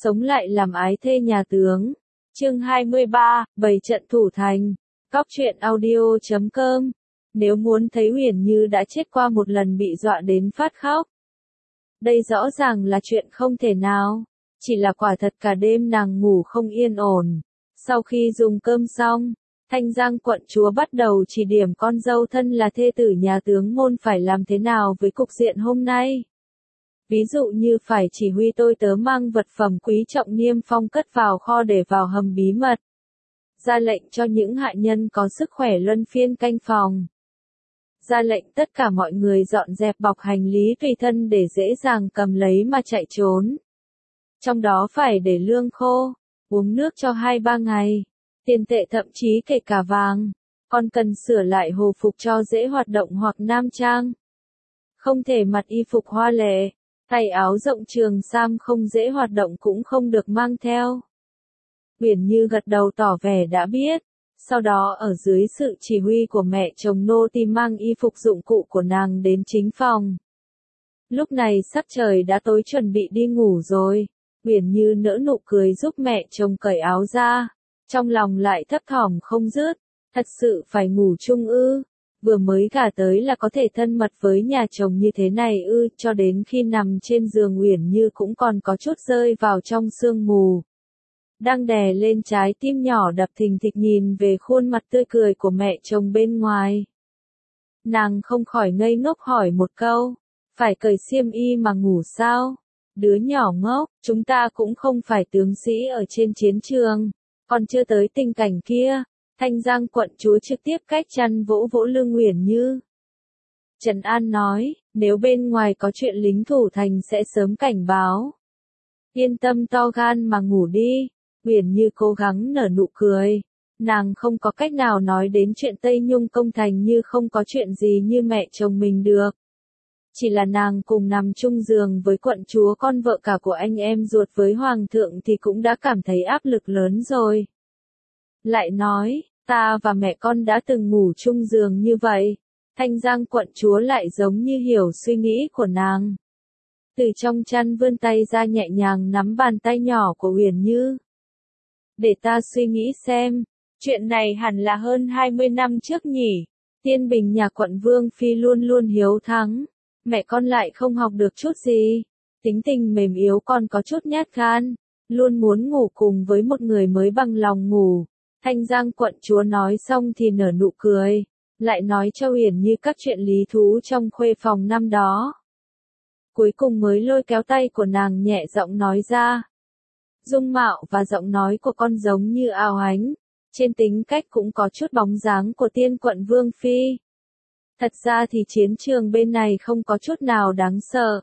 sống lại làm ái thê nhà tướng. Chương 23, 7 trận thủ thành. Cóc truyện audio.com. Nếu muốn thấy Huyền Như đã chết qua một lần bị dọa đến phát khóc. Đây rõ ràng là chuyện không thể nào. Chỉ là quả thật cả đêm nàng ngủ không yên ổn. Sau khi dùng cơm xong, Thanh Giang quận chúa bắt đầu chỉ điểm con dâu thân là thê tử nhà tướng môn phải làm thế nào với cục diện hôm nay. Ví dụ như phải chỉ huy tôi tớ mang vật phẩm quý trọng niêm phong cất vào kho để vào hầm bí mật. Ra lệnh cho những hạ nhân có sức khỏe luân phiên canh phòng. Ra lệnh tất cả mọi người dọn dẹp bọc hành lý tùy thân để dễ dàng cầm lấy mà chạy trốn. Trong đó phải để lương khô, uống nước cho 2-3 ngày, tiền tệ thậm chí kể cả vàng. Còn cần sửa lại hồ phục cho dễ hoạt động hoặc nam trang. Không thể mặc y phục hoa lệ, tay áo rộng trường sam không dễ hoạt động cũng không được mang theo. Huyền Như gật đầu tỏ vẻ đã biết. Sau đó ở dưới sự chỉ huy của mẹ chồng nô tỳ mang y phục dụng cụ của nàng đến chính phòng. Lúc này sắc trời đã tối chuẩn bị đi ngủ rồi. Huyền Như nở nụ cười giúp mẹ chồng cởi áo ra. Trong lòng lại thấp thỏm không dứt. Thật sự phải ngủ chung ư? Vừa mới gả tới là có thể thân mật với nhà chồng như thế này ư? Cho đến khi nằm trên giường Huyền Như cũng còn có chút rơi vào trong sương mù. Đang đè lên trái tim nhỏ đập thình thịch nhìn về khuôn mặt tươi cười của mẹ chồng bên ngoài. Nàng không khỏi ngây ngốc hỏi một câu, phải cởi xiêm y mà ngủ sao? Đứa nhỏ ngốc, chúng ta cũng không phải tướng sĩ ở trên chiến trường, còn chưa tới tình cảnh kia. Thanh Giang quận chúa trực tiếp cách chăn vỗ vỗ lưng Huyền Như. Trần An nói, nếu bên ngoài có chuyện lính thủ thành sẽ sớm cảnh báo. Yên tâm to gan mà ngủ đi. Huyền Như cố gắng nở nụ cười. Nàng không có cách nào nói đến chuyện Tây Nhung công thành như không có chuyện gì như mẹ chồng mình được. Chỉ là nàng cùng nằm chung giường với quận chúa con vợ cả của anh em ruột với hoàng thượng thì cũng đã cảm thấy áp lực lớn rồi. Lại nói, ta và mẹ con đã từng ngủ chung giường như vậy. Thanh Giang quận chúa lại giống như hiểu suy nghĩ của nàng. Từ trong chăn vươn tay ra nhẹ nhàng nắm bàn tay nhỏ của Huyền Như. Để ta suy nghĩ xem, chuyện này hẳn là hơn 20 năm trước nhỉ. Tiên Bình nhà quận Vương Phi luôn luôn hiếu thắng. Mẹ con lại không học được chút gì. Tính tình mềm yếu còn có chút nhát gan. Luôn muốn ngủ cùng với một người mới bằng lòng ngủ. Thanh Giang quận chúa nói xong thì nở nụ cười. Lại nói cho Huyền Như các chuyện lý thú trong khuê phòng năm đó. Cuối cùng mới lôi kéo tay của nàng nhẹ giọng nói ra. Dung mạo và giọng nói của con giống như ao ánh. Trên tính cách cũng có chút bóng dáng của tiên quận Vương Phi. Thật ra thì chiến trường bên này không có chút nào đáng sợ.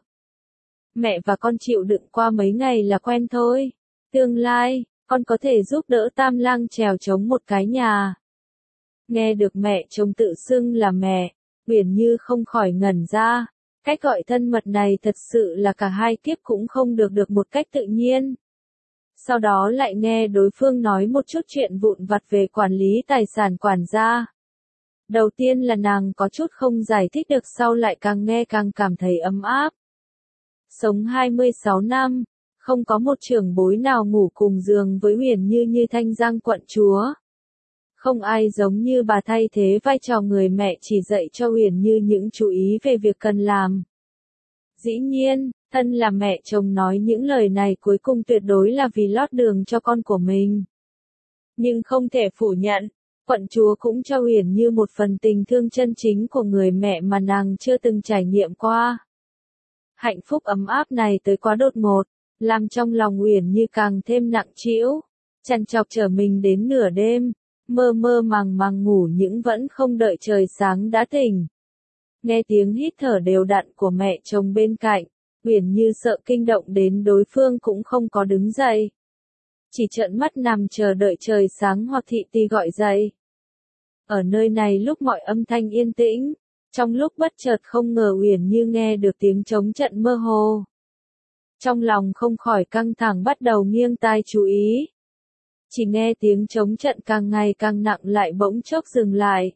Mẹ và con chịu đựng qua mấy ngày là quen thôi. Tương lai, con có thể giúp đỡ Tam Lang trèo chống một cái nhà. Nghe được mẹ chồng tự xưng là mẹ, Huyền Như không khỏi ngẩn ra. Cách gọi thân mật này thật sự là cả hai kiếp cũng không được một cách tự nhiên. Sau đó lại nghe đối phương nói một chút chuyện vụn vặt về quản lý tài sản quản gia. Đầu tiên là nàng có chút không giải thích được, sau lại càng nghe càng cảm thấy ấm áp. Sống 26 năm, không có một trưởng bối nào ngủ cùng giường với Huyền Như như Thanh Giang quận chúa. Không ai giống như bà thay thế vai trò người mẹ chỉ dạy cho Huyền Như những chú ý về việc cần làm. Dĩ nhiên, thân là mẹ chồng nói những lời này cuối cùng tuyệt đối là vì lót đường cho con của mình. Nhưng không thể phủ nhận, quận chúa cũng cho Huyền Như một phần tình thương chân chính của người mẹ mà nàng chưa từng trải nghiệm qua. Hạnh phúc ấm áp này tới quá đột ngột, làm trong lòng Huyền Như càng thêm nặng trĩu, trằn trọc trở mình đến nửa đêm, mơ mơ màng màng ngủ nhưng vẫn không đợi trời sáng đã tỉnh. Nghe tiếng hít thở đều đặn của mẹ chồng bên cạnh, Huyền Như sợ kinh động đến đối phương cũng không có đứng dậy. Chỉ trợn mắt nằm chờ đợi trời sáng hoặc thị tỳ gọi dậy. Ở nơi này lúc mọi âm thanh yên tĩnh, trong lúc bất chợt không ngờ Huyền Như nghe được tiếng trống trận mơ hồ. Trong lòng không khỏi căng thẳng bắt đầu nghiêng tai chú ý. Chỉ nghe tiếng trống trận càng ngày càng nặng lại bỗng chốc dừng lại.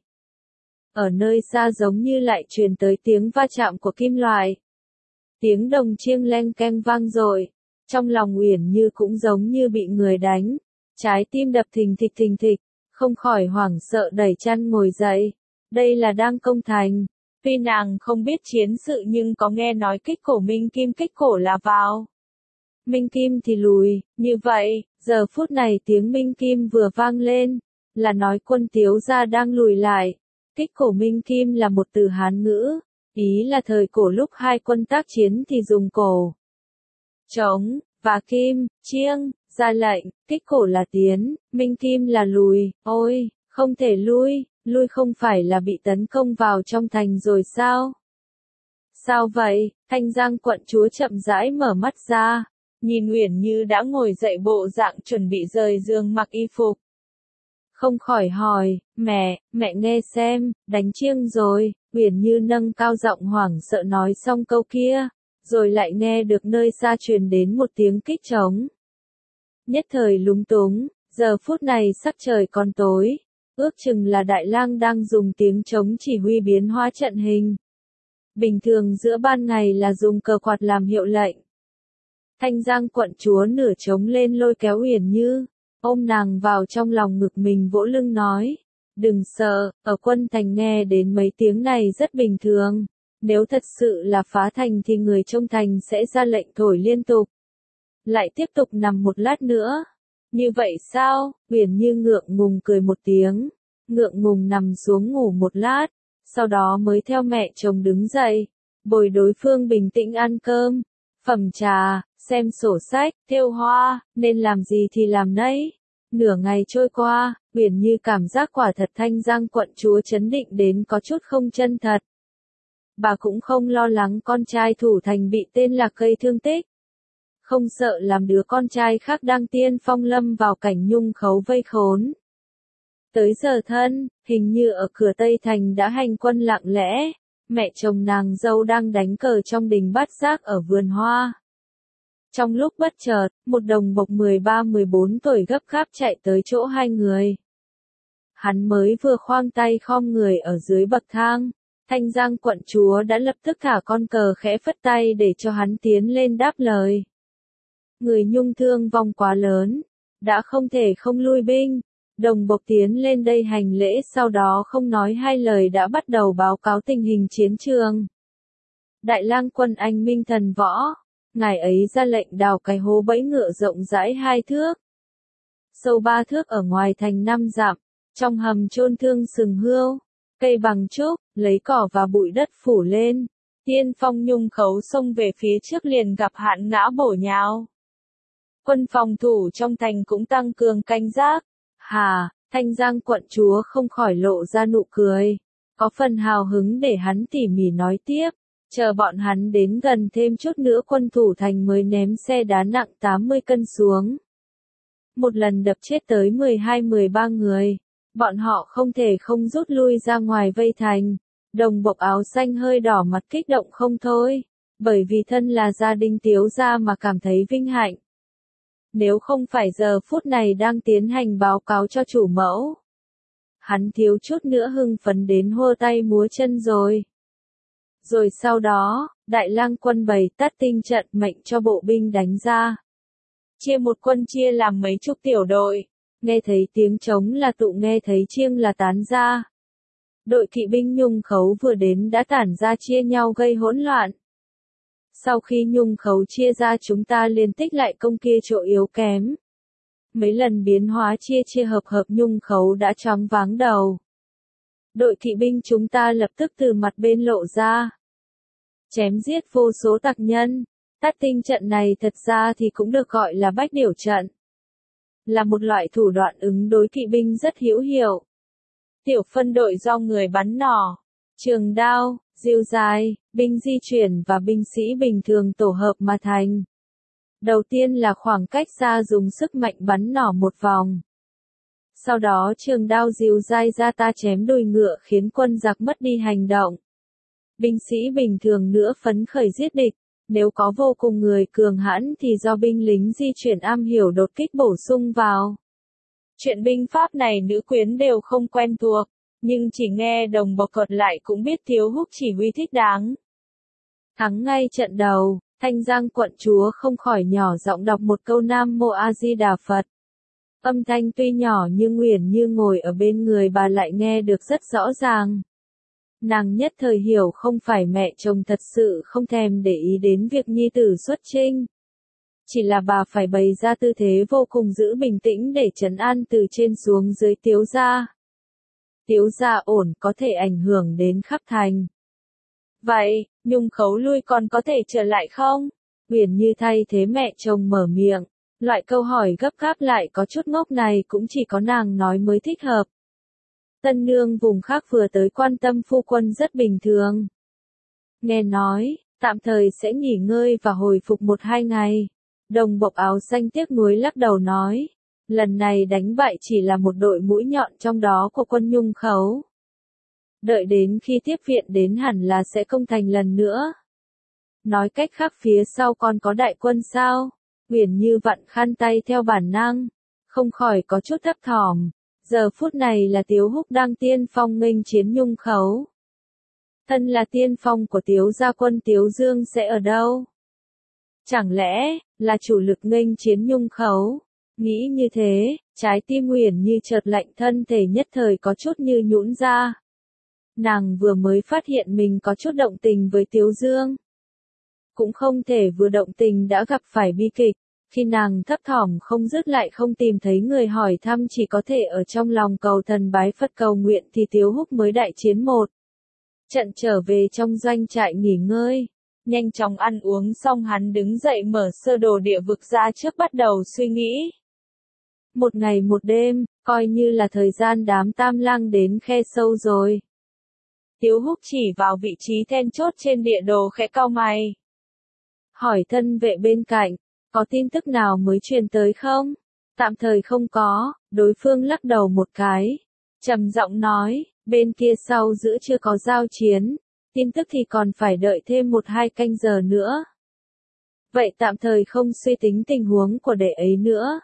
Ở nơi xa giống như lại truyền tới tiếng va chạm của kim loại. Tiếng đồng chiêng leng keng vang dội. Trong lòng Uyển Như cũng giống như bị người đánh, trái tim đập thình thịch, không khỏi hoảng sợ đẩy chăn ngồi dậy. Đây là đang công thành. Tuy nàng không biết chiến sự nhưng có nghe nói kích cổ Minh Kim kích cổ là vào. Minh Kim thì lùi, như vậy, giờ phút này tiếng Minh Kim vừa vang lên, là nói quân Tiếu gia đang lùi lại. Kích cổ Minh Kim là một từ Hán ngữ, ý là thời cổ lúc hai quân tác chiến thì dùng cổ, trống, và kim, chiêng, ra lệnh, kích cổ là tiến, Minh Kim là lùi, ôi, không thể lui không phải là bị tấn công vào trong thành rồi sao? Sao vậy? Thanh Giang quận chúa chậm rãi mở mắt ra, nhìn Uyển Như đã ngồi dậy bộ dạng chuẩn bị rời giường mặc y phục. Không khỏi hỏi, mẹ nghe xem, đánh chiêng rồi. Uyển Như nâng cao giọng hoảng sợ nói xong câu kia, rồi lại nghe được nơi xa truyền đến một tiếng kích trống. Nhất thời lúng túng, giờ phút này sắc trời còn tối, ước chừng là Đại Lang đang dùng tiếng trống chỉ huy biến hóa trận hình. Bình thường giữa ban ngày là dùng cờ quạt làm hiệu lệnh. Thanh Giang quận chúa nửa trống lên lôi kéo Uyển Như, ôm nàng vào trong lòng ngực mình vỗ lưng nói, đừng sợ, ở quân thành nghe đến mấy tiếng này rất bình thường, nếu thật sự là phá thành thì người trong thành sẽ ra lệnh thổi liên tục. Lại tiếp tục nằm một lát nữa. Như vậy sao? Uyển Như ngượng ngùng cười một tiếng, ngượng ngùng nằm xuống ngủ một lát, sau đó mới theo mẹ chồng đứng dậy, bồi đối phương bình tĩnh ăn cơm, phẩm trà, xem sổ sách, thêu hoa, nên làm gì thì làm nấy. Nửa ngày trôi qua, Uyển Như cảm giác quả thật Thanh Giang quận chúa chấn định đến có chút không chân thật. Bà cũng không lo lắng con trai thủ thành bị tên Lạc gây thương tích. Không sợ làm đứa con trai khác đang tiên phong lâm vào cảnh nhung khấu vây khốn. Tới giờ thân, hình như ở cửa Tây Thành đã hành quân lặng lẽ, mẹ chồng nàng dâu đang đánh cờ trong đình Bát Giác ở vườn hoa. Trong lúc bất chợt, một đồng bộc 13-14 tuổi gấp gáp chạy tới chỗ hai người. Hắn mới vừa khoang tay khom người ở dưới bậc thang, Thanh Giang quận chúa đã lập tức thả con cờ khẽ phất tay để cho hắn tiến lên đáp lời. Người nhung thương vong quá lớn, đã không thể không lui binh. Đồng bộc tiến lên đây hành lễ, sau đó không nói hai lời đã bắt đầu báo cáo tình hình chiến trường. Đại Lang quân anh minh thần võ, ngài ấy ra lệnh đào cái hố bẫy ngựa rộng rãi 2 thước, sâu 3 thước ở ngoài thành 5 dặm, trong hầm chôn thương sừng hươu, cây bằng trúc, lấy cỏ và bụi đất phủ lên. Tiên phong nhung khấu xông về phía trước liền gặp hạn ngã bổ nhào. Quân phòng thủ trong thành cũng tăng cường canh giác. Hà, Thanh Giang quận chúa không khỏi lộ ra nụ cười, có phần hào hứng để hắn tỉ mỉ nói tiếp, chờ bọn hắn đến gần thêm chút nữa quân thủ thành mới ném xe đá nặng 80 cân xuống. Một lần đập chết tới 12-13 người, bọn họ không thể không rút lui ra ngoài vây thành. Đồng bộc áo xanh hơi đỏ mặt kích động không thôi, bởi vì thân là gia đình Tiếu gia mà cảm thấy vinh hạnh. Nếu không phải giờ phút này đang tiến hành báo cáo cho chủ mẫu, hắn thiếu chút nữa hưng phấn đến hô tay múa chân rồi. Rồi sau đó, Đại Lang quân bày tắt tinh trận mệnh cho bộ binh đánh ra. Chia một quân chia làm mấy chục tiểu đội, nghe thấy tiếng trống là tụ, nghe thấy chiêng là tán ra. Đội kỵ binh nhung khấu vừa đến đã tản ra chia nhau gây hỗn loạn. Sau khi nhung khấu chia ra chúng ta liên tích lại công kia chỗ yếu kém. Mấy lần biến hóa chia hợp nhung khấu đã choáng váng đầu. Đội kỵ binh chúng ta lập tức từ mặt bên lộ ra, chém giết vô số tặc nhân. Tát tinh trận này thật ra thì cũng được gọi là bách điểu trận, là một loại thủ đoạn ứng đối kỵ binh rất hữu hiệu. Tiểu phân đội do người bắn nỏ, trường đao, rìu dài, binh di chuyển và binh sĩ bình thường tổ hợp mà thành. Đầu tiên là khoảng cách xa dùng sức mạnh bắn nỏ một vòng. Sau đó trường đao rìu dai ra ta chém đùi ngựa khiến quân giặc mất đi hành động. Binh sĩ bình thường nữa phấn khởi giết địch, nếu có vô cùng người cường hãn thì do binh lính di chuyển am hiểu đột kích bổ sung vào. Chuyện binh pháp này nữ quyến đều không quen thuộc, nhưng chỉ nghe đồng bộc thuật lại cũng biết Thiếu Húc chỉ huy thích đáng. Thắng ngay trận đầu, Thanh Giang quận chúa không khỏi nhỏ giọng đọc một câu Nam Mô A Di Đà Phật. Âm thanh tuy nhỏ nhưng Uyển Như ngồi ở bên người bà lại nghe được rất rõ ràng. Nàng nhất thời hiểu không phải mẹ chồng thật sự không thèm để ý đến việc nhi tử xuất trinh. Chỉ là bà phải bày ra tư thế vô cùng giữ bình tĩnh để trấn an từ trên xuống dưới Tiếu gia. Tiếu gia ổn có thể ảnh hưởng đến khắp thành. Vậy, Nhung Khấu lui còn có thể trở lại không? Uyển Như thay thế mẹ chồng mở miệng. Loại câu hỏi gấp gáp lại có chút ngốc này cũng chỉ có nàng nói mới thích hợp. Tân nương vùng khác vừa tới quan tâm phu quân rất bình thường. Nghe nói, tạm thời sẽ nghỉ ngơi và hồi phục 1-2 ngày. Đồng bộc áo xanh tiếc nuối lắc đầu nói. Lần này đánh bại chỉ là một đội mũi nhọn trong đó của quân Nhung Khấu. Đợi đến khi tiếp viện đến hẳn là sẽ công thành lần nữa. Nói cách khác phía sau còn có đại quân sao? Uyển Như vặn khăn tay theo bản năng, không khỏi có chút thấp thỏm. Giờ phút này là Tiếu Húc đang tiên phong nghênh chiến Nhung Khấu. Thân là tiên phong của Tiếu gia quân Tiếu Dương sẽ ở đâu? Chẳng lẽ là chủ lực nghênh chiến Nhung Khấu? Nghĩ như thế, trái tim Uyển Như chợt lạnh, thân thể nhất thời có chút như nhũn ra. Nàng vừa mới phát hiện mình có chút động tình với Tiếu Dương. Cũng không thể vừa động tình đã gặp phải bi kịch. Khi nàng thấp thỏm không dứt lại không tìm thấy người hỏi thăm, chỉ có thể ở trong lòng cầu thần bái Phật cầu nguyện, thì Tiếu Húc mới đại chiến một trận trở về trong doanh trại nghỉ ngơi. Nhanh chóng ăn uống xong hắn đứng dậy mở sơ đồ địa vực ra trước bắt đầu suy nghĩ. 1 ngày 1 đêm, coi như là thời gian đám Tam Lang đến khe sâu rồi. Tiếu Húc chỉ vào vị trí then chốt trên địa đồ khẽ cau mày. Hỏi thân vệ bên cạnh, có tin tức nào mới truyền tới không? Tạm thời không có, đối phương lắc đầu một cái. Trầm giọng nói, bên kia sau giữa chưa có giao chiến, tin tức thì còn phải đợi thêm 1-2 canh giờ nữa. Vậy tạm thời không suy tính tình huống của đệ ấy nữa.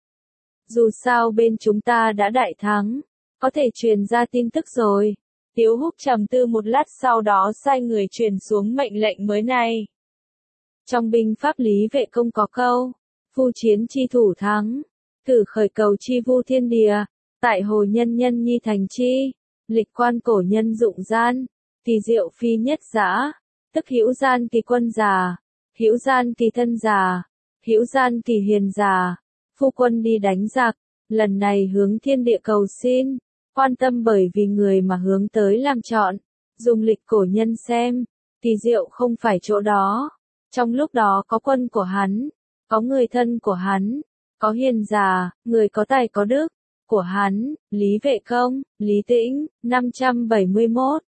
Dù sao bên chúng ta đã đại thắng, có thể truyền ra tin tức rồi. Tiếu Húc trầm tư một lát sau đó sai người truyền xuống mệnh lệnh mới này. Trong binh pháp Lý Vệ Công có câu, phu chiến chi thủ thắng, cử khởi cầu chi vu thiên địa, tại hồ nhân nhân nhi thành chi, lịch quan cổ nhân dụng gian, kỳ diệu phi nhất giã, tức hữu gian kỳ quân già, hữu gian kỳ thân già, hữu gian kỳ hiền già, phu quân đi đánh giặc, lần này hướng thiên địa cầu xin, quan tâm bởi vì người mà hướng tới làm chọn, dùng lịch cổ nhân xem, kỳ diệu không phải chỗ đó. Trong lúc đó có quân của hắn, có người thân của hắn, có hiền già, người có tài có đức, của hắn, Lý Vệ Công, Lý Tĩnh, 571,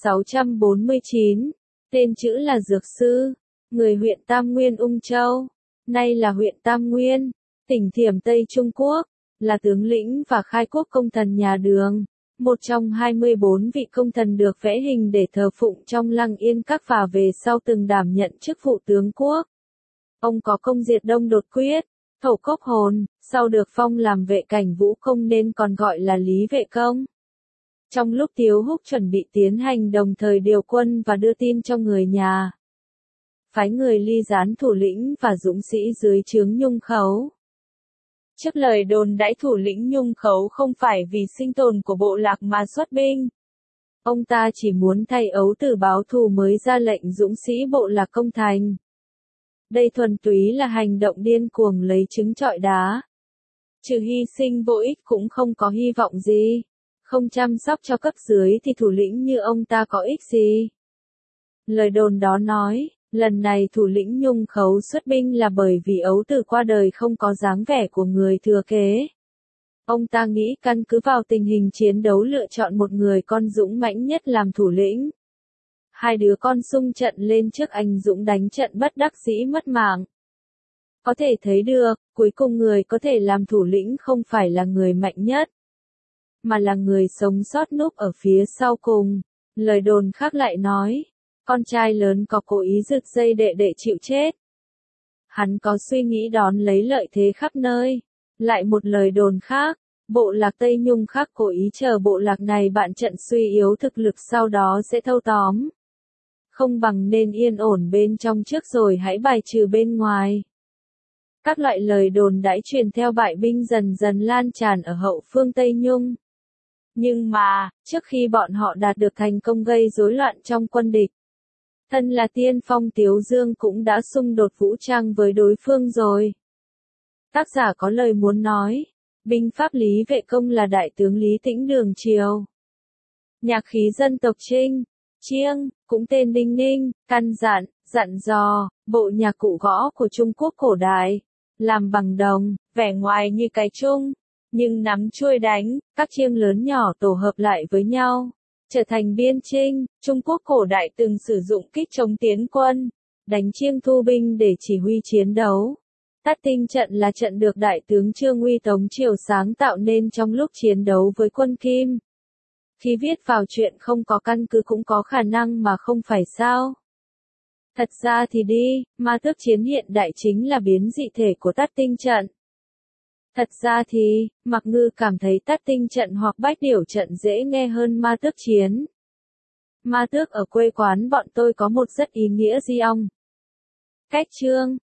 649, tên chữ là Dược Sư, người huyện Tam Nguyên Ung Châu, nay là huyện Tam Nguyên, tỉnh Thiểm Tây Trung Quốc, là tướng lĩnh và khai quốc công thần nhà Đường. Một trong 24 vị công thần được vẽ hình để thờ phụng trong Lăng Yên Các và về sau từng đảm nhận chức vụ tướng quốc. Ông có công diệt Đông Đột Quyết, Thổ Cốc Hồn, sau được phong làm vệ cảnh vũ công nên còn gọi là Lý Vệ Công. Trong lúc Tiếu Húc chuẩn bị tiến hành đồng thời điều quân và đưa tin cho người nhà, phái người ly gián thủ lĩnh và dũng sĩ dưới trướng Nhung Khấu. Trước lời đồn đãi thủ lĩnh Nhung Khấu không phải vì sinh tồn của bộ lạc mà xuất binh. Ông ta chỉ muốn thay ấu tử báo thù mới ra lệnh dũng sĩ bộ lạc công thành. Đây thuần túy là hành động điên cuồng lấy trứng trọi đá. Trừ hy sinh vô ích cũng không có hy vọng gì. Không chăm sóc cho cấp dưới thì thủ lĩnh như ông ta có ích gì. Lời đồn đó nói, lần này thủ lĩnh Nhung Khấu xuất binh là bởi vì ấu tử qua đời không có dáng vẻ của người thừa kế. Ông ta nghĩ căn cứ vào tình hình chiến đấu lựa chọn một người con dũng mãnh nhất làm thủ lĩnh. 2 đứa con xung trận lên trước anh dũng đánh trận bất đắc dĩ mất mạng. Có thể thấy được, cuối cùng người có thể làm thủ lĩnh không phải là người mạnh nhất, mà là người sống sót núp ở phía sau cùng. Lời đồn khác lại nói, con trai lớn có cố ý giật dây đệ đệ chịu chết. Hắn có suy nghĩ đón lấy lợi thế khắp nơi. Lại một lời đồn khác, bộ lạc Tây Nhung khác cố ý chờ bộ lạc này bại trận suy yếu thực lực sau đó sẽ thâu tóm. không bằng nên yên ổn bên trong trước rồi hãy bài trừ bên ngoài. Các loại lời đồn đãi truyền theo bại binh dần dần lan tràn ở hậu phương Tây Nhung. Nhưng mà, trước khi bọn họ đạt được thành công gây rối loạn trong quân địch, thân là tiên phong Tiếu Dương cũng đã xung đột vũ trang với đối phương rồi. Tác giả có lời muốn nói, binh pháp Lý Vệ Công là đại tướng Lý Tĩnh Đường triều. Nhạc khí dân tộc Trinh, Chiêng, cũng tên Đinh Ninh, căn dặn, dặn dò, bộ nhạc cụ gõ của Trung Quốc cổ đại, làm bằng đồng, vẻ ngoài như cái chung, nhưng nắm chuôi đánh, các chiêng lớn nhỏ tổ hợp lại với nhau, trở thành biên trinh. Trung Quốc cổ đại từng sử dụng kích chống tiến quân, đánh chiêng thu binh để chỉ huy chiến đấu. Tát Tinh trận là trận được đại tướng Trương Uy Tống Triều sáng tạo nên trong lúc chiến đấu với quân Kim. Khi viết vào chuyện không có căn cứ cũng có khả năng mà không phải sao? Thật ra thì ma tước chiến hiện đại chính là biến dị thể của Tát Tinh trận. Thật ra thì, Mạc Ngư cảm thấy Tát Tinh trận hoặc Bách Điểu trận dễ nghe hơn ma tước chiến. Ma tước ở quê quán bọn tôi có một rất ý nghĩa di ong. Cách chương